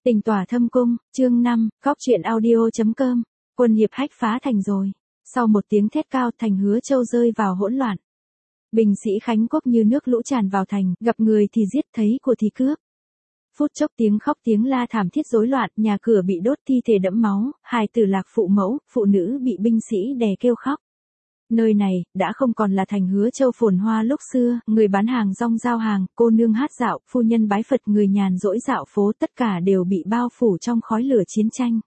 Tình tỏa thâm cung, chương 5, góc truyện audio.com. Quân Hiệp Hách phá thành rồi. Sau một tiếng thét cao, thành Hứa Châu rơi vào hỗn loạn. Binh sĩ Khánh Quốc như nước lũ tràn vào thành, gặp người thì giết, thấy của thì cướp. Phút chốc tiếng khóc tiếng la thảm thiết rối loạn, nhà cửa bị đốt, thi thể đẫm máu, hài tử lạc phụ mẫu, phụ nữ bị binh sĩ đè kêu khóc. Nơi này, đã không còn là thành Hứa Châu phồn hoa lúc xưa, người bán hàng rong giao hàng, cô nương hát dạo, phu nhân bái Phật, người nhàn rỗi dạo phố, tất cả đều bị bao phủ trong khói lửa chiến tranh.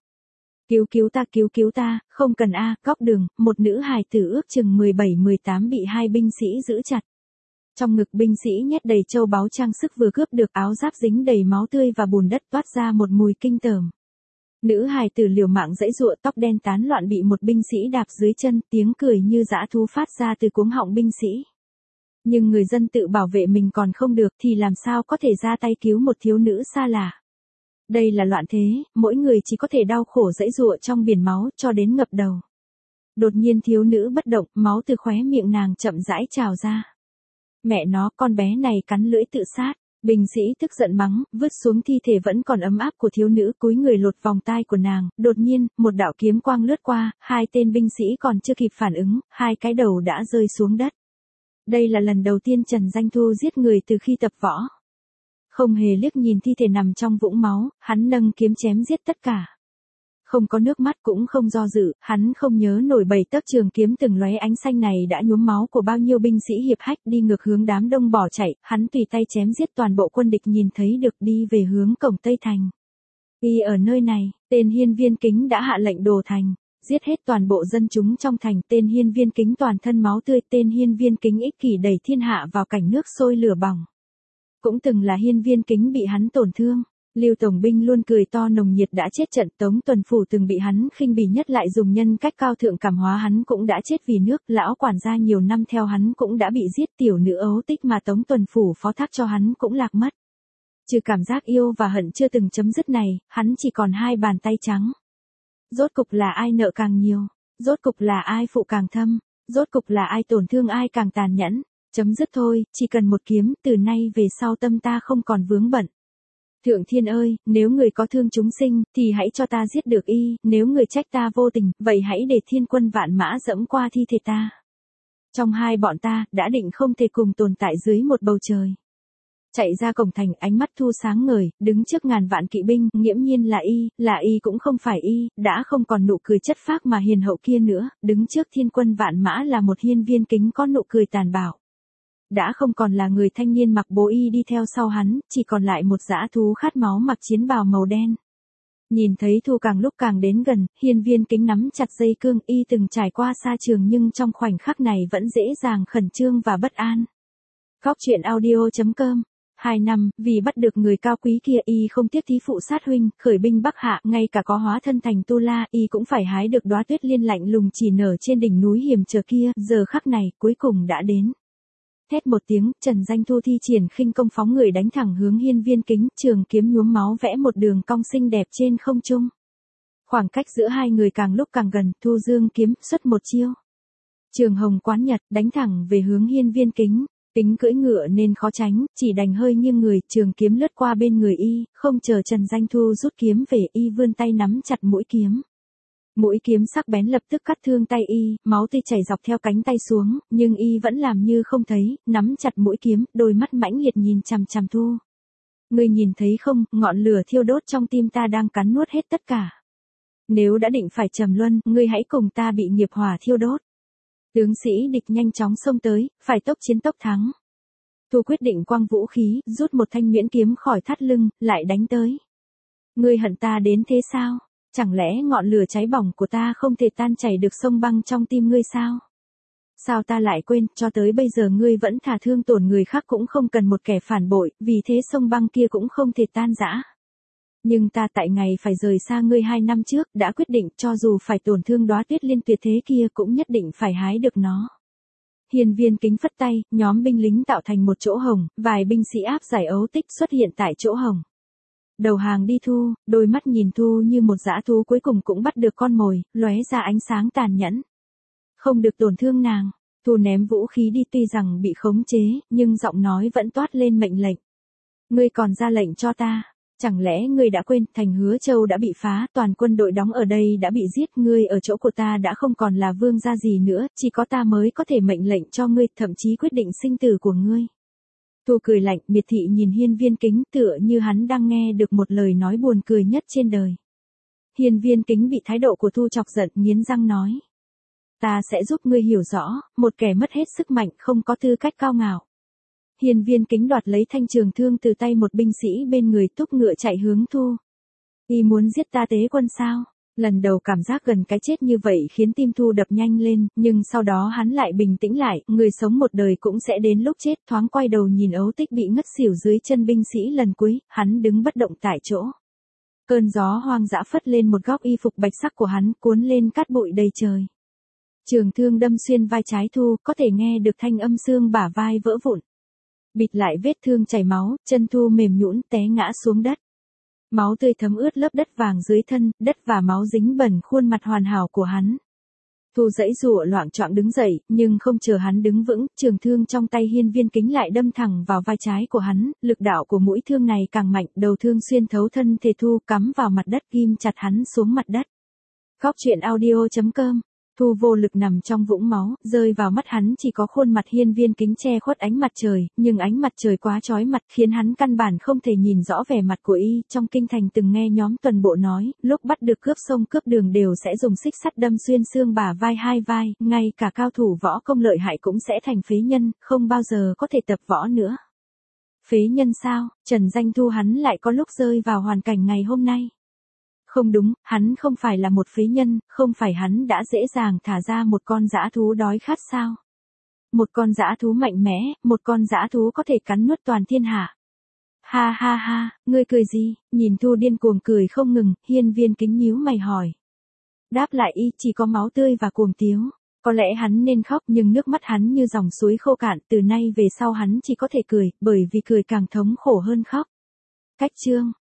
Cứu cứu ta, không cần a, góc đường, một nữ hài tử ước chừng 17-18 bị hai binh sĩ giữ chặt. Trong ngực binh sĩ nhét đầy châu báu trang sức vừa cướp được, áo giáp dính đầy máu tươi và bùn đất toát ra một mùi kinh tởm. Nữ hài tử liều mạng giãy giụa, tóc đen tán loạn bị một binh sĩ đạp dưới chân, tiếng cười như dã thú phát ra từ cuống họng binh sĩ. Nhưng người dân tự bảo vệ mình còn không được thì làm sao có thể ra tay cứu một thiếu nữ xa lạ. Đây là loạn thế, mỗi người chỉ có thể đau khổ giãy giụa trong biển máu cho đến ngập đầu. Đột nhiên thiếu nữ bất động, máu từ khóe miệng nàng chậm rãi trào ra. Mẹ nó, con bé này cắn lưỡi tự sát. Binh sĩ tức giận mắng, vứt xuống thi thể vẫn còn ấm áp của thiếu nữ, cúi người lột vòng tai của nàng, đột nhiên, một đạo kiếm quang lướt qua, hai tên binh sĩ còn chưa kịp phản ứng, hai cái đầu đã rơi xuống đất. Đây là lần đầu tiên Trần Danh Thu giết người từ khi tập võ. Không hề liếc nhìn thi thể nằm trong vũng máu, hắn nâng kiếm chém giết tất cả. Không có nước mắt cũng không do dự, hắn không nhớ nổi 7 tấc trường kiếm từng lóe ánh xanh này đã nhuốm máu của bao nhiêu binh sĩ Hiệp Hách, đi ngược hướng đám đông bỏ chạy, hắn tùy tay chém giết toàn bộ quân địch nhìn thấy được, đi về hướng cổng Tây Thành. Y ở nơi này, tên Hiên Viên Kính đã hạ lệnh đổ thành, giết hết toàn bộ dân chúng trong thành, tên Hiên Viên Kính toàn thân máu tươi, tên Hiên Viên Kính ích kỷ đẩy thiên hạ vào cảnh nước sôi lửa bỏng. Cũng từng là Hiên Viên Kính bị hắn tổn thương. Lưu Tổng binh luôn cười to nồng nhiệt đã chết trận, Tống Tuần Phủ từng bị hắn khinh bỉ nhất lại dùng nhân cách cao thượng cảm hóa hắn cũng đã chết vì nước, lão quản gia nhiều năm theo hắn cũng đã bị giết, tiểu nữ ấu tích mà Tống Tuần Phủ phó thác cho hắn cũng lạc mất. Trừ cảm giác yêu và hận chưa từng chấm dứt này, hắn chỉ còn hai bàn tay trắng. Rốt cục là ai nợ càng nhiều, rốt cục là ai phụ càng thâm, rốt cục là ai tổn thương ai càng tàn nhẫn, chấm dứt thôi, chỉ cần một kiếm, từ nay về sau tâm ta không còn vướng bận. Thượng Thiên ơi, nếu người có thương chúng sinh, thì hãy cho ta giết được y, nếu người trách ta vô tình, vậy hãy để thiên quân vạn mã dẫm qua thi thể ta. Trong hai bọn ta, đã định không thể cùng tồn tại dưới một bầu trời. Chạy ra cổng thành, ánh mắt Thu sáng ngời, đứng trước ngàn vạn kỵ binh, nghiễm nhiên là y cũng không phải y, đã không còn nụ cười chất phác mà hiền hậu kia nữa, đứng trước thiên quân vạn mã là một Hiên Viên Kính có nụ cười tàn bạo. Đã không còn là người thanh niên mặc bố y đi theo sau hắn, chỉ còn lại một dã thú khát máu mặc chiến bào màu đen. Nhìn thấy Thu càng lúc càng đến gần, Hiên Viên Kính nắm chặt dây cương, y từng trải qua xa trường nhưng trong khoảnh khắc này vẫn dễ dàng khẩn trương và bất an. Góc truyện audio.com. 2 năm, vì bắt được người cao quý kia y không tiếc thí phụ sát huynh, khởi binh Bắc Hạ, ngay cả có hóa thân thành Tu La, y cũng phải hái được đóa tuyết liên lạnh lùng chỉ nở trên đỉnh núi hiểm trở kia, giờ khắc này, cuối cùng đã đến. Thét một tiếng, Trần Danh Thu thi triển khinh công phóng người đánh thẳng hướng Hiên Viên Kính, trường kiếm nhuốm máu vẽ một đường cong xinh đẹp trên không trung. Khoảng cách giữa hai người càng lúc càng gần, Thu dương kiếm, xuất một chiêu. Trường hồng quán nhật, đánh thẳng về hướng Hiên Viên Kính. Kính cưỡi ngựa nên khó tránh, chỉ đành hơi nghiêng người, trường kiếm lướt qua bên người y, không chờ Trần Danh Thu rút kiếm về, y vươn tay nắm chặt mũi kiếm. Mũi kiếm sắc bén lập tức cắt thương tay y, máu tươi chảy dọc theo cánh tay xuống, nhưng y vẫn làm như không thấy, nắm chặt mũi kiếm, đôi mắt mãnh liệt nhìn chằm chằm Thu. Ngươi nhìn thấy không, ngọn lửa thiêu đốt trong tim ta đang cắn nuốt hết tất cả. Nếu đã định phải trầm luân, ngươi hãy cùng ta bị nghiệp hỏa thiêu đốt. Tướng sĩ địch nhanh chóng xông tới, phải tốc chiến tốc thắng. Thu quyết định quăng vũ khí, rút một thanh miễn kiếm khỏi thắt lưng, lại đánh tới. Ngươi hận ta đến thế sao? Chẳng lẽ ngọn lửa cháy bỏng của ta không thể tan chảy được sông băng trong tim ngươi sao? Sao ta lại quên, cho tới bây giờ ngươi vẫn thà thương tổn người khác cũng không cần một kẻ phản bội, vì thế sông băng kia cũng không thể tan rã. Nhưng ta tại ngày phải rời xa ngươi 2 năm trước, đã quyết định cho dù phải tổn thương đóa tuyết liên tuyệt thế kia cũng nhất định phải hái được nó. Hiên Viên Kính phất tay, nhóm binh lính tạo thành một chỗ hồng, vài binh sĩ áp giải ấu tích xuất hiện tại chỗ hồng. Đầu hàng đi Thu, đôi mắt nhìn Thu như một dã thú cuối cùng cũng bắt được con mồi, lóe ra ánh sáng tàn nhẫn. Không được tổn thương nàng, Thu ném vũ khí đi, tuy rằng bị khống chế, nhưng giọng nói vẫn toát lên mệnh lệnh. Ngươi còn ra lệnh cho ta, Chẳng lẽ ngươi đã quên, thành Hứa Châu đã bị phá, toàn quân đội đóng ở đây đã bị giết, ngươi ở chỗ của ta đã không còn là vương gia gì nữa, chỉ có ta mới có thể mệnh lệnh cho ngươi, thậm chí quyết định sinh tử của ngươi. Thu cười lạnh, miệt thị nhìn Hiên Viên Kính, tựa như hắn đang nghe được một lời nói buồn cười nhất trên đời. Hiên Viên Kính bị thái độ của Thu chọc giận, nghiến răng nói. Ta sẽ giúp ngươi hiểu rõ, một kẻ mất hết sức mạnh không có tư cách cao ngạo. Hiên Viên Kính đoạt lấy thanh trường thương từ tay một binh sĩ bên người, thúc ngựa chạy hướng Thu. Y muốn giết ta Tế Quân sao? Lần đầu cảm giác gần cái chết như vậy khiến tim Thu đập nhanh lên, nhưng sau đó hắn lại bình tĩnh lại, người sống một đời cũng sẽ đến lúc chết, thoáng quay đầu nhìn Ấu Tích bị ngất xỉu dưới chân binh sĩ lần cuối, hắn đứng bất động tại chỗ. Cơn gió hoang dã phất lên một góc y phục bạch sắc của hắn, cuốn lên cát bụi đầy trời. Trường thương đâm xuyên vai trái Thu, có thể nghe được thanh âm xương bả vai vỡ vụn. Bịt lại vết thương chảy máu, chân Thu mềm nhũn té ngã xuống đất. Máu tươi thấm ướt lớp đất vàng dưới thân, đất và máu dính bẩn khuôn mặt hoàn hảo của hắn. Thu giãy giụa loạng choạng đứng dậy, nhưng không chờ hắn đứng vững, trường thương trong tay Hiên Viên Kính lại đâm thẳng vào vai trái của hắn, lực đạo của mũi thương này càng mạnh, đầu thương xuyên thấu thân thể Thu, cắm vào mặt đất, ghim chặt hắn xuống mặt đất. Góc truyện audio.com. Thu vô lực nằm trong vũng máu, rơi vào mắt hắn chỉ có khuôn mặt Hiên Viên Kính che khuất ánh mặt trời, nhưng ánh mặt trời quá chói mặt khiến hắn căn bản không thể nhìn rõ vẻ mặt của y. Trong kinh thành từng nghe nhóm tuần bộ nói, lúc bắt được cướp sông cướp đường đều sẽ dùng xích sắt đâm xuyên xương bả vai hai vai, ngay cả cao thủ võ công lợi hại cũng sẽ thành phế nhân, không bao giờ có thể tập võ nữa. Phế nhân sao? Trần Danh Thu hắn lại có lúc rơi vào hoàn cảnh ngày hôm nay. Không đúng, hắn không phải là một phế nhân, không phải hắn đã dễ dàng thả ra một con dã thú đói khát sao? Một con dã thú mạnh mẽ, một con dã thú có thể cắn nuốt toàn thiên hạ. Ha ha ha, ngươi cười gì? Nhìn Thu điên cuồng cười không ngừng, Hiên Viên Kính nhíu mày hỏi. Đáp lại y chỉ có máu tươi và cuồng tiếu. Có lẽ hắn nên khóc nhưng nước mắt hắn như dòng suối khô cạn, từ nay về sau hắn chỉ có thể cười, bởi vì cười càng thống khổ hơn khóc. Cách chương.